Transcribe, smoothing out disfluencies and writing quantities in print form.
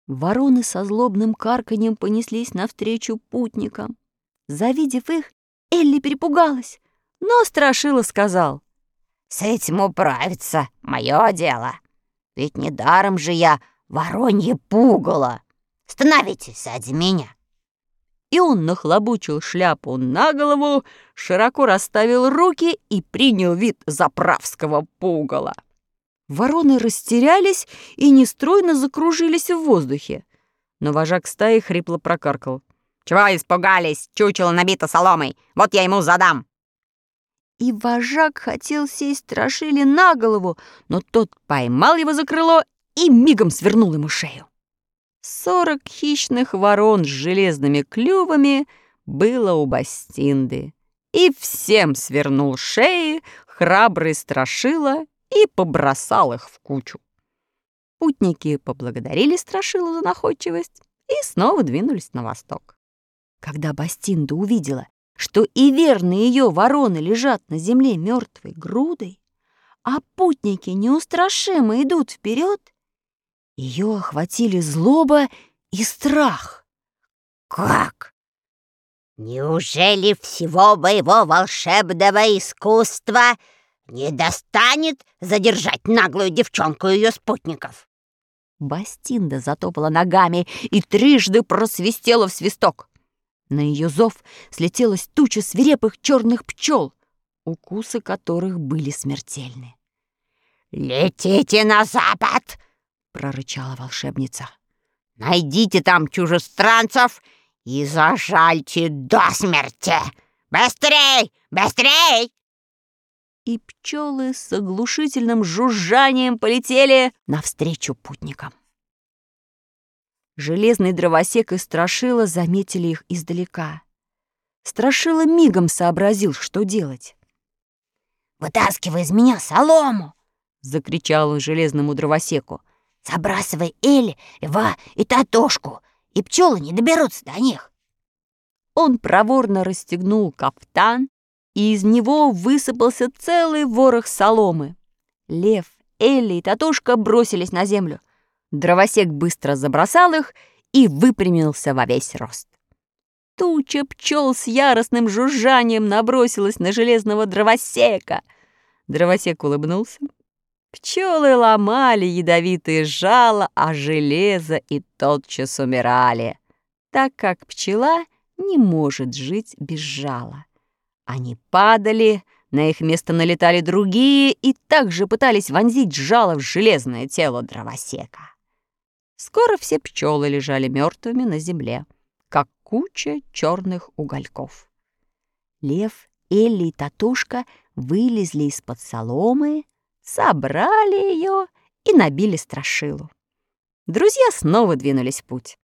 Вороны со злобным карканьем понеслись навстречу путникам. Завидев их, Элли перепугалась, но Страшила сказал: «С этим управиться мое дело. Ведь недаром же я воронье пугало. Становитесь сзади меня». И он нахлобучил шляпу на голову, широко расставил руки и принял вид заправского пугала. Вороны растерялись и нестройно закружились в воздухе. Но вожак стаи хрипло прокаркал: «Чего испугались? Чучело набито соломой. Вот я ему задам». И вожак хотел сесть Страшиле на голову, но тот поймал его за крыло и мигом свернул ему шею. 40 хищных ворон с железными клювами было у Бастинды, и всем свернул шеи храбрый Страшила и побросал их в кучу. Путники поблагодарили Страшилу за находчивость и снова двинулись на восток. Когда Бастинда увидела, что и верные ее вороны лежат на земле мертвой грудой, а путники неустрашимо идут вперед, ее охватили злоба и страх. «Как? Неужели всего моего волшебного искусства не достанет задержать наглую девчонку и ее спутников?» Бастинда затопала ногами и трижды просвистела в свисток. На ее зов слетелась туча свирепых черных пчел, укусы которых были смертельны. «Летите на запад!» — прорычала волшебница. «Найдите там чужестранцев и зажальте до смерти! Быстрей! Быстрей!» И пчелы с оглушительным жужжанием полетели навстречу путникам. Железный дровосек и Страшила заметили их издалека. Страшила мигом сообразил, что делать. «Вытаскивай из меня солому!» — закричал он железному дровосеку. «Забрасывай Элли, Льва и Татошку, и пчелы не доберутся до них». Он проворно расстегнул кафтан, и из него высыпался целый ворох соломы. Лев, Элли и Татошка бросились на землю. Дровосек быстро забросал их и выпрямился во весь рост. Туча пчел с яростным жужжанием набросилась на железного дровосека. Дровосек улыбнулся. Пчелы ломали ядовитые жало о железо и тотчас умирали, так как пчела не может жить без жала. Они падали, на их место налетали другие и также пытались вонзить жало в железное тело дровосека. Скоро все пчелы лежали мертвыми на земле, как куча черных угольков. Лев, Элли и Татушка вылезли из-под соломы, собрали ее и набили Страшилу. Друзья снова двинулись в путь.